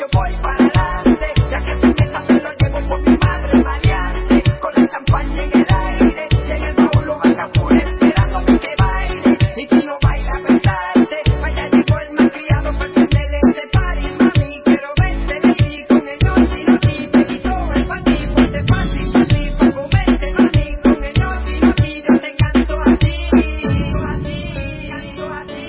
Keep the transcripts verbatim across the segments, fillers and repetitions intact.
voy para adelante, ya que te metas me lo llevo por mi madre maleante, con la champaña en el aire, y en el baúl lo van a poner esperando que baile, y si no baila pensarte, vaya llegó el malcriado para tenerle este party, mami, quiero verte baby, con el noti noti, te quito el panty, ponte fácil, fácil, pa' comerte mami, con el noti noti, yo te canto a ti, canto a ti, canto a ti.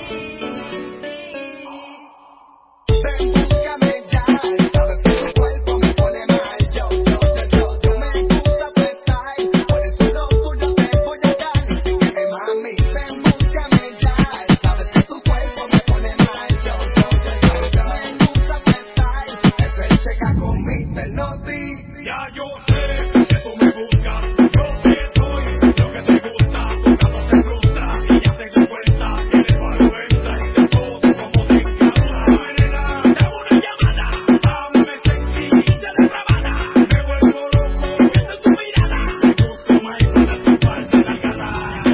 Ven, búscame ya, sabes que tu cuerpo me pone mal, yo, yo, yo, yo, yo me gusta apretar, por el solo tuyo te voy a dar, y sígueme mami, ven, búscame ya, sabes que tu cuerpo me pone mal, yo, yo, yo, yo, yo me gusta apretar, ven, checa conmigo el noti. Ya yo sé que tú me buscas, yo sí soy lo que te gusta, cuando te frustra y ya te das cuenta, tienes vergüenza y de todo como te encanta. Nena, dame una llamada, háblame sexy, de la rabada, me vuelvo loco, esa es tu mirada, me busco más para tu parte de la gata.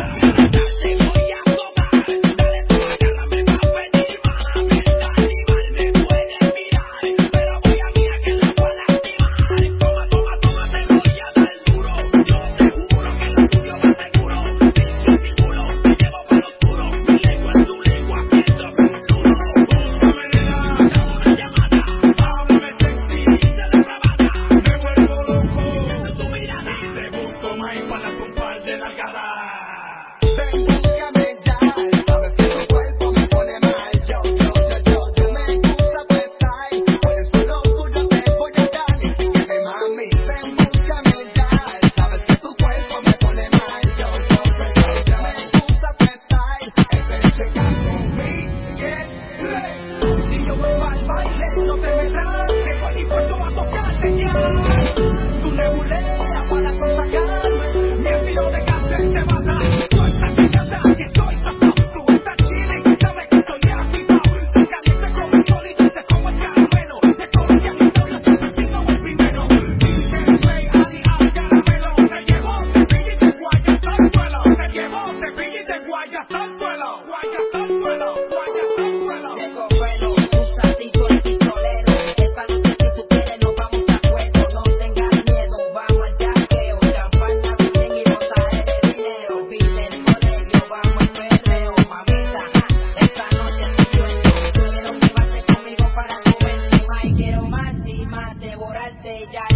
Te voy a tocar, dale tú agárrame pa' pedir más, verdad animal me puedes mirar, pero voy a mía que la voy a lastimar. Toma, toma, toma, te voy a dar duro, yo te juro que lo tuyo va seguro, sin mi culo te llevo para lo oscuro, mi lengua es tu lengua, pienso que un duro. Búscame nena, dame una llamada, háblame sexy, de la rabada, me vuelvo loco, esa es tu mirada, y te busco más para tu par de nalgadas. Ven, búscame ya, sabes que tu cuerpo me pone mal, yo, yo, yo, yo, yo me gusta apretar, por el solo tuyo te voy a dar, y sígueme mami, ven, búscame ya, sabes que tu cuerpo me pone mal, yo, yo, yo, yo, yo me gusta apretar, ven, checa conmigo, get ready, si yo vuelvo al baile, no te me tranques, estoy dispuesto a tocarte ya, tu nebulea para consagrarme, mi estilo de café te va a dar, suelta que ya sabes que estoy tapado, tú estás chilling, sabes que estoy activado, soy caliente como el sol y dulce como el caramelo, de todo el territorio te persigo el primero, dice rey, Ali, al caramelo, te llevo, te pillo y te guayas al suelo, te llevo, te pillo y te guayas al suelo, guayas al suelo, guayas al suelo. Tengo bueno, un saltito el pistolero. Esta noche si tú quieres nos vamos a juego. No tengas miedo, vamos al yaqueo. Champaña, bien y botadera de dinero. Viste el colegio, vamos al perreo. Mamita, esta noche te suelto. Quiero que bases conmigo para comer encima y quiero más y más devorarte ya